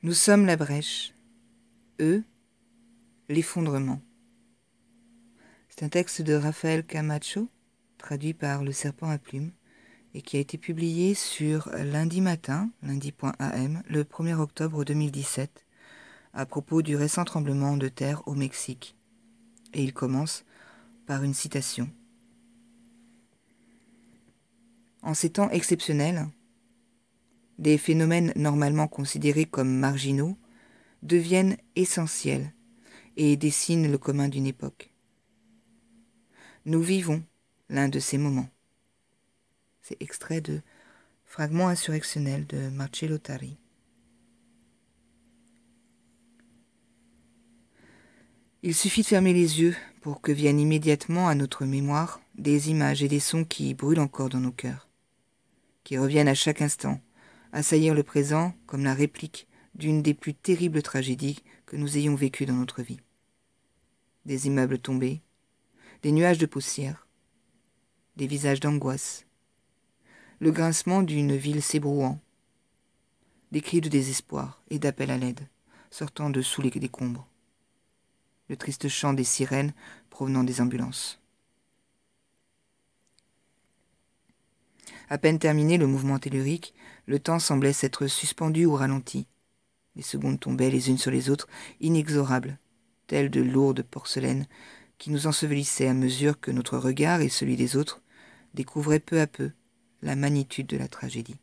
Nous sommes la brèche, eux, l'effondrement. C'est un texte de Rafael Camacho, traduit par Le Serpent à Plumes, et qui a été publié sur Lundi Matin, lundi.am, le 1er octobre 2017, à propos du récent tremblement de terre au Mexique. Et il commence par une citation. En ces temps exceptionnels, des phénomènes normalement considérés comme marginaux deviennent essentiels et dessinent le commun d'une époque. Nous vivons l'un de ces moments. C'est extrait de Fragments insurrectionnels de Marcello Tari. Il suffit de fermer les yeux pour que viennent immédiatement à notre mémoire des images et des sons qui brûlent encore dans nos cœurs, qui reviennent à chaque instant, assaillir le présent comme la réplique d'une des plus terribles tragédies que nous ayons vécues dans notre vie. Des immeubles tombés, des nuages de poussière, des visages d'angoisse, le grincement d'une ville s'ébrouant, des cris de désespoir et d'appel à l'aide sortant de sous les décombres, le triste chant des sirènes provenant des ambulances. À peine terminé le mouvement tellurique, le temps semblait s'être suspendu ou ralenti. Les secondes tombaient les unes sur les autres, inexorables, telles de lourdes porcelaines qui nous ensevelissaient à mesure que notre regard et celui des autres découvraient peu à peu la magnitude de la tragédie.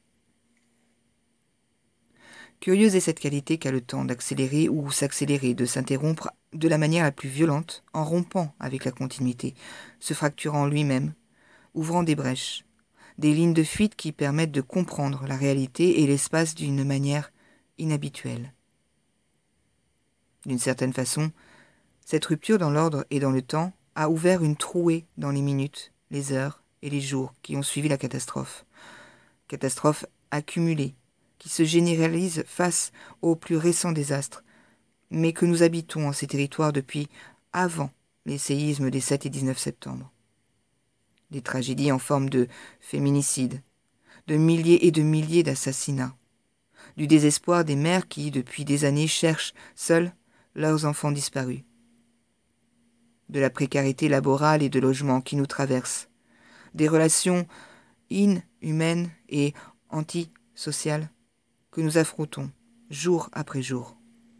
Curieuse est cette qualité qu'a le temps d'accélérer ou s'accélérer, de s'interrompre de la manière la plus violente, en rompant avec la continuité, se fracturant lui-même, ouvrant des brèches, des lignes de fuite qui permettent de comprendre la réalité et l'espace d'une manière inhabituelle. D'une certaine façon, cette rupture dans l'ordre et dans le temps a ouvert une trouée dans les minutes, les heures et les jours qui ont suivi la catastrophe. Catastrophe accumulée, qui se généralise face aux plus récents désastres, mais que nous habitons en ces territoires depuis avant les séismes des 7 et 19 septembre. Des tragédies en forme de féminicides, de milliers et de milliers d'assassinats, du désespoir des mères qui, depuis des années, cherchent seules leurs enfants disparus, de la précarité laborale et de logement qui nous traverse, des relations inhumaines et antisociales que nous affrontons jour après jour.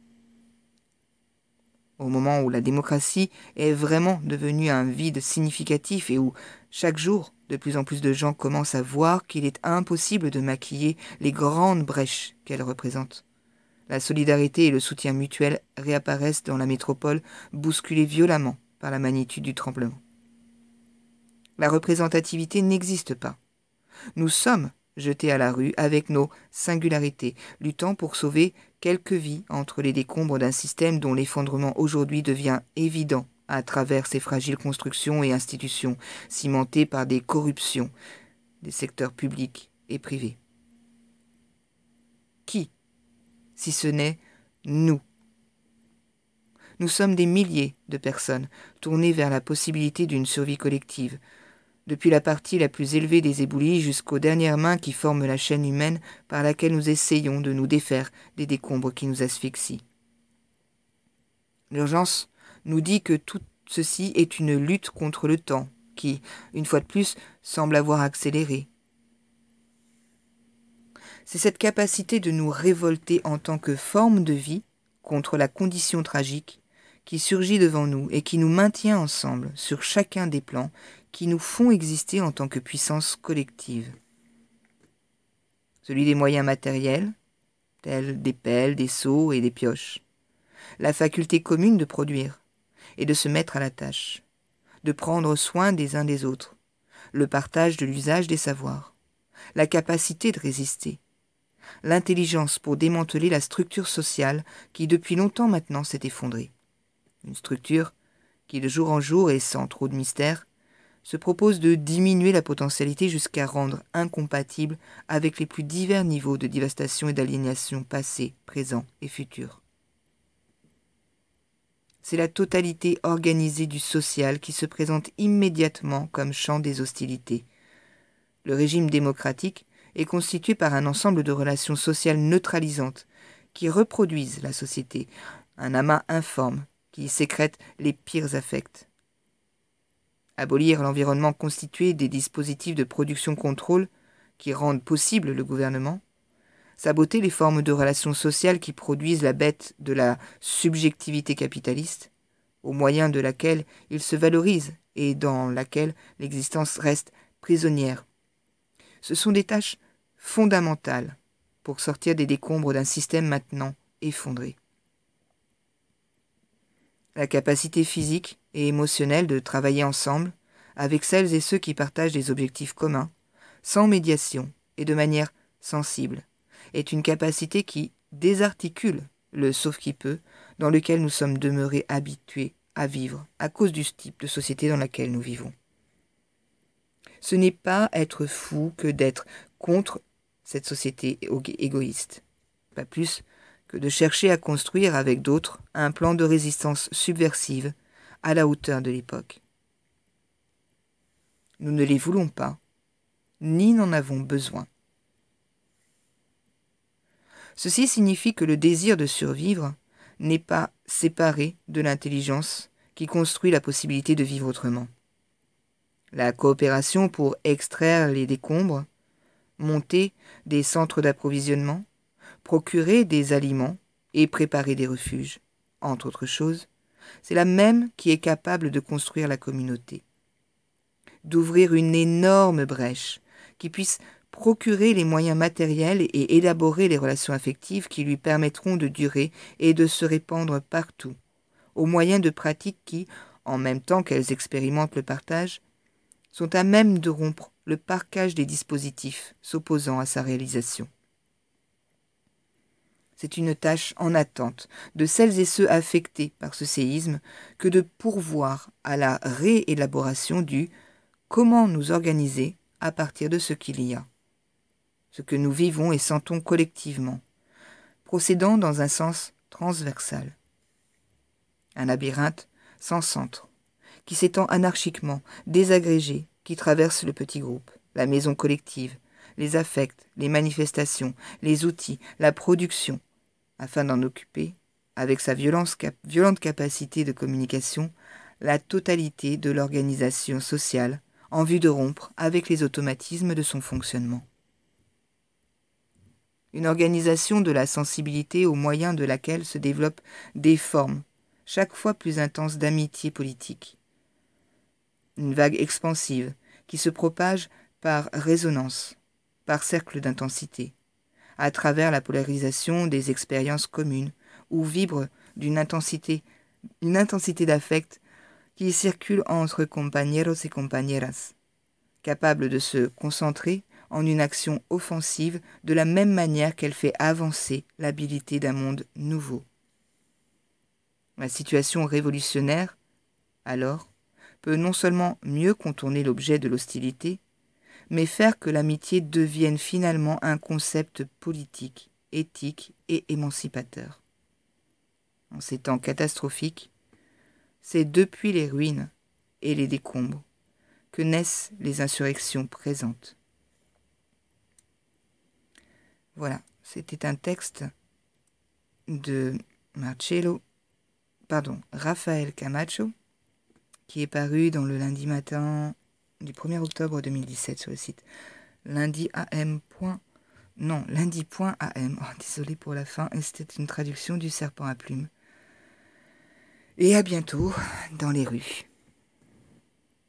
Au moment où la démocratie est vraiment devenue un vide significatif et où, chaque jour, de plus en plus de gens commencent à voir qu'il est impossible de maquiller les grandes brèches qu'elle représente. La solidarité et le soutien mutuel réapparaissent dans la métropole, bousculés violemment par la magnitude du tremblement. La représentativité n'existe pas. Nous sommes jetés à la rue avec nos singularités, luttant pour sauver quelques vies entre les décombres d'un système dont l'effondrement aujourd'hui devient évident à travers ses fragiles constructions et institutions, cimentées par des corruptions des secteurs publics et privés. Qui, si ce n'est nous? Nous sommes des milliers de personnes tournées vers la possibilité d'une survie collective, depuis la partie la plus élevée des éboulis jusqu'aux dernières mains qui forment la chaîne humaine par laquelle nous essayons de nous défaire des décombres qui nous asphyxient. L'urgence nous dit que tout ceci est une lutte contre le temps, qui, une fois de plus, semble avoir accéléré. C'est cette capacité de nous révolter en tant que forme de vie contre la condition tragique qui surgit devant nous et qui nous maintient ensemble sur chacun des plans qui nous font exister en tant que puissance collective. Celui des moyens matériels, tels des pelles, des seaux et des pioches. La faculté commune de produire et de se mettre à la tâche, de prendre soin des uns des autres, le partage de l'usage des savoirs, la capacité de résister, l'intelligence pour démanteler la structure sociale qui depuis longtemps maintenant s'est effondrée. Une structure qui de jour en jour et sans trop de mystère se propose de diminuer la potentialité jusqu'à rendre incompatible avec les plus divers niveaux de dévastation et d'aliénation passés, présents et futurs. C'est la totalité organisée du social qui se présente immédiatement comme champ des hostilités. Le régime démocratique est constitué par un ensemble de relations sociales neutralisantes qui reproduisent la société, un amas informe qui sécrète les pires affects. Abolir l'environnement constitué des dispositifs de production-contrôle qui rendent possible le gouvernement, saboter les formes de relations sociales qui produisent la bête de la subjectivité capitaliste, au moyen de laquelle il se valorise et dans laquelle l'existence reste prisonnière. Ce sont des tâches fondamentales pour sortir des décombres d'un système maintenant effondré. La capacité physique et émotionnelle de travailler ensemble avec celles et ceux qui partagent des objectifs communs, sans médiation et de manière sensible, est une capacité qui désarticule le sauf-qui-peut dans lequel nous sommes demeurés habitués à vivre à cause du type de société dans laquelle nous vivons. Ce n'est pas être fou que d'être contre cette société égoïste, pas plus que de chercher à construire avec d'autres un plan de résistance subversive à la hauteur de l'époque. Nous ne les voulons pas, ni n'en avons besoin. Ceci signifie que le désir de survivre n'est pas séparé de l'intelligence qui construit la possibilité de vivre autrement. La coopération pour extraire les décombres, monter des centres d'approvisionnement, procurer des aliments et préparer des refuges, entre autres choses, c'est la même qui est capable de construire la communauté, d'ouvrir une énorme brèche qui puisse procurer les moyens matériels et élaborer les relations affectives qui lui permettront de durer et de se répandre partout, au moyen de pratiques qui, en même temps qu'elles expérimentent le partage, sont à même de rompre le parquage des dispositifs s'opposant à sa réalisation. C'est une tâche en attente de celles et ceux affectés par ce séisme que de pourvoir à la réélaboration du « comment nous organiser à partir de ce qu'il y a », ce que nous vivons et sentons collectivement, procédant dans un sens transversal. Un labyrinthe sans centre, qui s'étend anarchiquement, désagrégé, qui traverse le petit groupe, la maison collective, les affects, les manifestations, les outils, la production, afin d'en occuper, avec sa violente capacité de communication, la totalité de l'organisation sociale en vue de rompre avec les automatismes de son fonctionnement. Une organisation de la sensibilité au moyen de laquelle se développent des formes chaque fois plus intenses d'amitié politique. Une vague expansive qui se propage par résonance, par cercle d'intensité, à travers la polarisation des expériences communes où vibre une intensité d'affect qui circule entre compañeros et compañeras, capable de se concentrer en une action offensive de la même manière qu'elle fait avancer l'habilité d'un monde nouveau. La situation révolutionnaire, alors, peut non seulement mieux contourner l'objet de l'hostilité, mais faire que l'amitié devienne finalement un concept politique, éthique et émancipateur. En ces temps catastrophiques, c'est depuis les ruines et les décombres que naissent les insurrections présentes. Voilà, c'était un texte de Rafael Camacho, qui est paru dans le lundi matin du 1er octobre 2017 sur le site lundi.am. Oh, désolé pour la fin, et c'était une traduction du Serpent à plumes. Et à bientôt dans les rues.